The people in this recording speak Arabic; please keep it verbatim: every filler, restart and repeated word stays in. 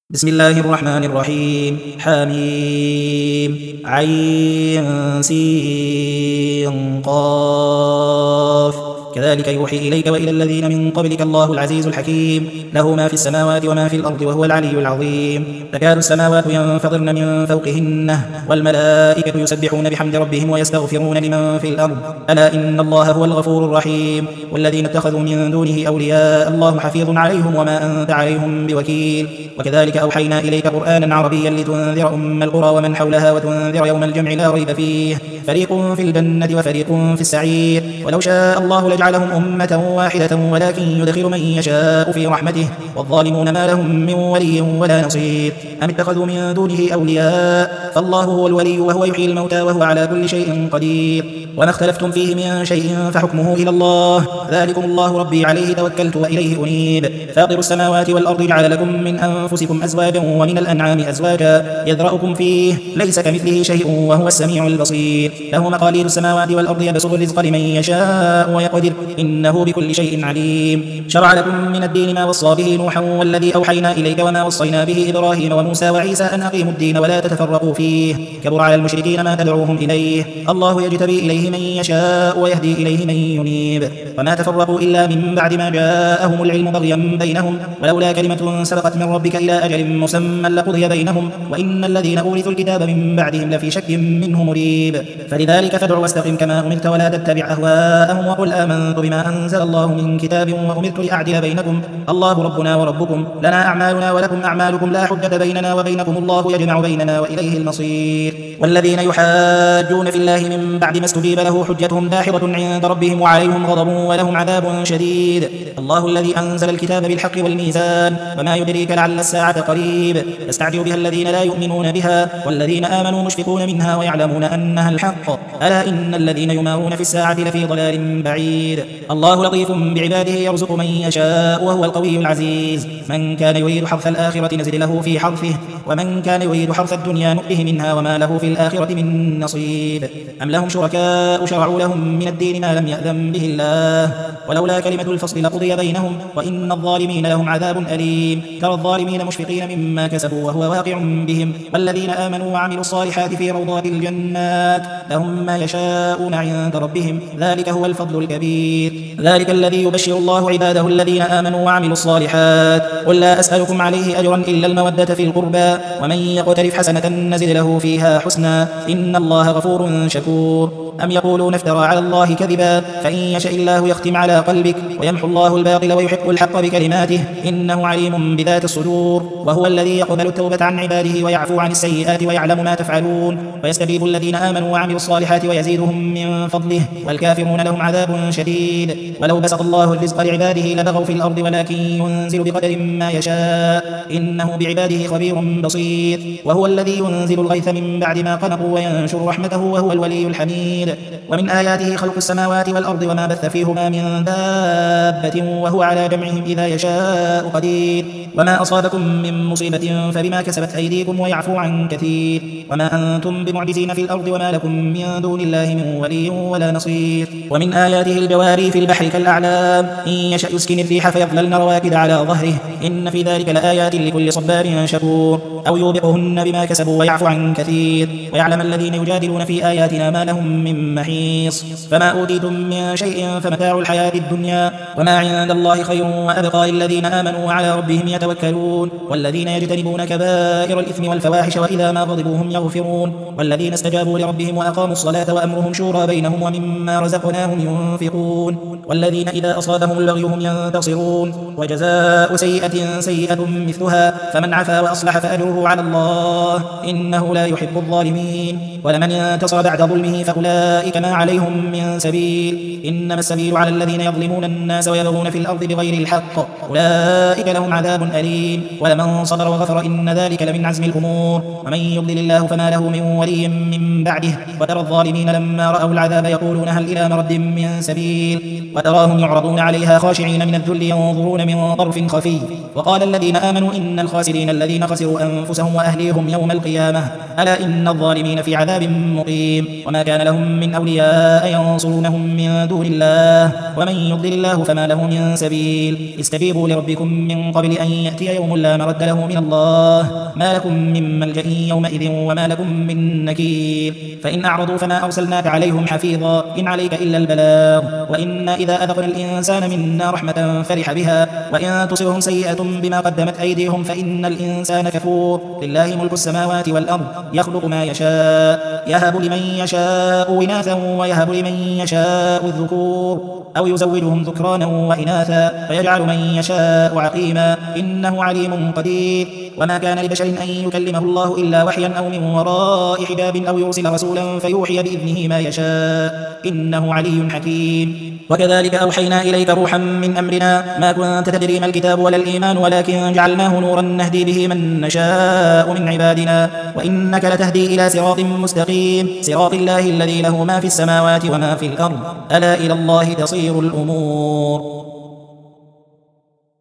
بسم الله الرحمن الرحيم حميم عين سين قاف كذلك يوحي إليك وإلى الذين من قبلك الله العزيز الحكيم له ما في السماوات وما في الأرض وهو العلي العظيم تكاد السماوات ينفطرن من فوقهن والملائكة يسبحون بحمد ربهم ويستغفرون لمن في الأرض ألا إن الله هو الغفور الرحيم والذين اتخذوا من دونه أولياء الله حفيظ عليهم وما أنت عليهم بوكيل وكذلك أوحينا إليك قرآنا عربيا لتنذر أم القرى ومن حولها وتنذر يوم الجمع لا ريب فيه فريق في الجنة وفريق في السعير ولو شاء الله لجعلهم أمة واحدة ولكن يدخل من يشاء في رحمته والظالمون ما لهم من ولي ولا نصير أم اتخذوا من دونه أولياء فالله هو الولي وهو يحيي الموتى وهو على كل شيء قدير وما اختلفتم فيه من شيء فحكمه إلى الله ذلكم الله ربي عليه توكلت وإليه أنيب فاطر السماوات والأرض جعل لكم من أنفسكم أزواجا ومن الأنعام أزواجا يذرأكم فيه ليس كمثله شيء وهو السميع البصير له مقاليد السماوات والأرض يبسط الرزق لمن يشاء ويقدر إنه بكل شيء عليم شرع لكم من الدين ما وصى به نوحا والذي أوحينا إليك وما وصينا به إبراهيم وموسى وعيسى أن أقيموا الدين ولا تتفرقوا فيه كبر على المشركين ما تدعوهم إليه الله يجتبي إليه من يشاء ويهدي إليه من ينيب وما تفرقوا إلا من بعد ما جاءهم العلم بغيا بينهم ولولا كلمة سبقت من ربك إلى أجل مسمى لقضي بينهم وإن الذين أورثوا الكتاب من بعدهم لفي شك منه مريب فلذلك فادع واستقم كما أمرت ولا تتبع أهواءهم وقل آمنت بما أنزل الله من كتاب وأمرت لأعدل بينكم الله ربنا وربكم لنا أعمالنا ولكم أعمالكم لا حجة بيننا وبينكم الله يجمع بيننا وإليه المصير والذين يحاجون في الله من بعد ما استجيب له حجتهم داحضة عند ربهم وعليهم غضب ولهم عذاب شديد الله الذي أنزل الكتاب بالحق والميزان وما يدريك لعل الساعة قريب يستعجل بها الذين لا يؤمنون بها والذين آمنوا مشفقون منها ويعلمون أنها الحق ألا إن الذين يمارون في الساعة لفي ضلال بعيد الله لطيف بعباده يرزق من يشاء وهو القوي العزيز من كان يريد حرث الآخرة نزد له في حرثه ومن كان يريد حرث الدنيا نؤته منها وما له في الآخرة من نصيب أم لهم شركاء شرعوا لهم من الدين ما لم يأذن به الله ولولا كلمة الفصل لقضي بينهم وإن الظالمين لهم عذاب أليم ترى الظالمين مشفقين مما كسبوا وهو واقع بهم والذين آمنوا وعملوا الصالحات في روضات الجنات لهم ما يشاءون عند ربهم ذلك هو الفضل الكبير ذلك الذي يبشر الله عباده الذين آمنوا وعملوا الصالحات قل لا أسألكم عليه أجرا إلا المودة في القربى ومن يقترف حسنة نزد له فيها حسنا إن الله غفور شكور أم يقولون افترى على الله كذبا فإن يشاء الله يختم على قلبك ويمحو الله الباطل ويحق الحق بكلماته إنه عليم بذات الصدور وهو الذي يقبل التوبة عن عباده ويعفو عن السيئات ويعلم ما تفعلون ويستجيب الذين آمنوا وعملوا الصالحات ويزيدهم من فضله والكافرون لهم عذاب شديد ولو بسط الله الرزق لعباده لبغوا في الأرض ولكن ينزل بقدر ما يشاء إنه بعباده خبير بصير وهو الذي ينزل الغيث من بعد ما قنطوا وينشر رحمته وهو الولي الحميد ومن آياته خلق السماوات والأرض وما بث فيهما من دابة وهو على جمعهم إذا يشاء قدير وما أصابكم من مصيبة فبما كسبت أيديكم ويعفو عن كثير وما أنتم بمعجزين في الأرض وما لكم من دون الله من ولي ولا نصير ومن آياته الجواري في البحر كالأعلام إن يشأ يسكن الريح فيظللن رواكد على ظهره إن في ذلك لآيات لكل صبار شكور أو يوبقهن بما كسبوا ويعفو عن كثير ويعلم الذين يجادلون في آياتنا ما لهم من محيص فما أوتيتم من شيء فمتاع الحياة الدنيا وما عند الله خير وأبقى للذين آمنوا وعلى ربهم يتوكلون والذين يجتنبون كبائر الإثم والفواحش وإذا ما غضبوا هم يغفرون والذين استجابوا لربهم وأقاموا الصلاة وأمرهم شورى بينهم ومما رزقناهم ينفقون والذين إذا أصابهم البغي هم ينتصرون وجزاء سيئة سيئة مثلها فمن عفا وأصلح فأجره على الله إنه لا يحب الظالمين ولمن ينتصر بعد ظلمه فأولئك ما عليهم من سبيل إنما السبيل على الذين يظلمون الناس ويبغون في الأرض بغير الحق أولئك لهم عذاب أليم ولمن صبر وغفر إن ذلك لمن عزم الأمور ومن يضلل الله فما له من ولي من بعده وترى الظالمين لما رأوا العذاب يقولون هل إلى مرد من سبيل وتراهم يعرضون عليها خاشعين من الذل ينظرون من طرف خفي وقال الذين آمنوا إن الخاسرين الذين خسروا أنفسهم وأهليهم يوم القيامة ألا إن الظالمين في عذاب مقيم وما كان لهم من أولياء ينصرونهم من دون الله ومن يضلل الله فما له من سبيل استجيبوا لربكم من قبل أن يأتي يوم لا مرد له من الله ما لكم من ملجأ يومئذ وما لكم من نكير فإن أعرضوا فما أرسلناك عليهم حفيظا إن عليك إلا البلاغ وإنا إذا أذقنا الإنسان منا رحمة فرح بها وإن تصبهم سيئة بما قدمت أيديهم فإن الإنسان كفور لله ملك السماوات والأرض يخلق ما يشاء يهب لمن يشاء إناثا ويهب لمن يشاء الذكور أو يزوجهم ذكرانا وإناثا فيجعل من يشاء عقيما إنه عليم قدير وما كان لبشر أن يكلمه الله إلا وحيا أو من وراء حجاب أو يرسل رسولا فيوحي بإذنه ما يشاء إنه علي حكيم وكذلك أوحينا إليك روحا من أمرنا ما كنت تدري ما الكتاب ولا الإيمان ولكن جعلناه نورا نهدي به من نشاء من عبادنا وإنك لتهدي إلى صراط مستقيم صراط الله الذي له ما في السماوات وما في الأرض ألا إلى الله تصير الأمور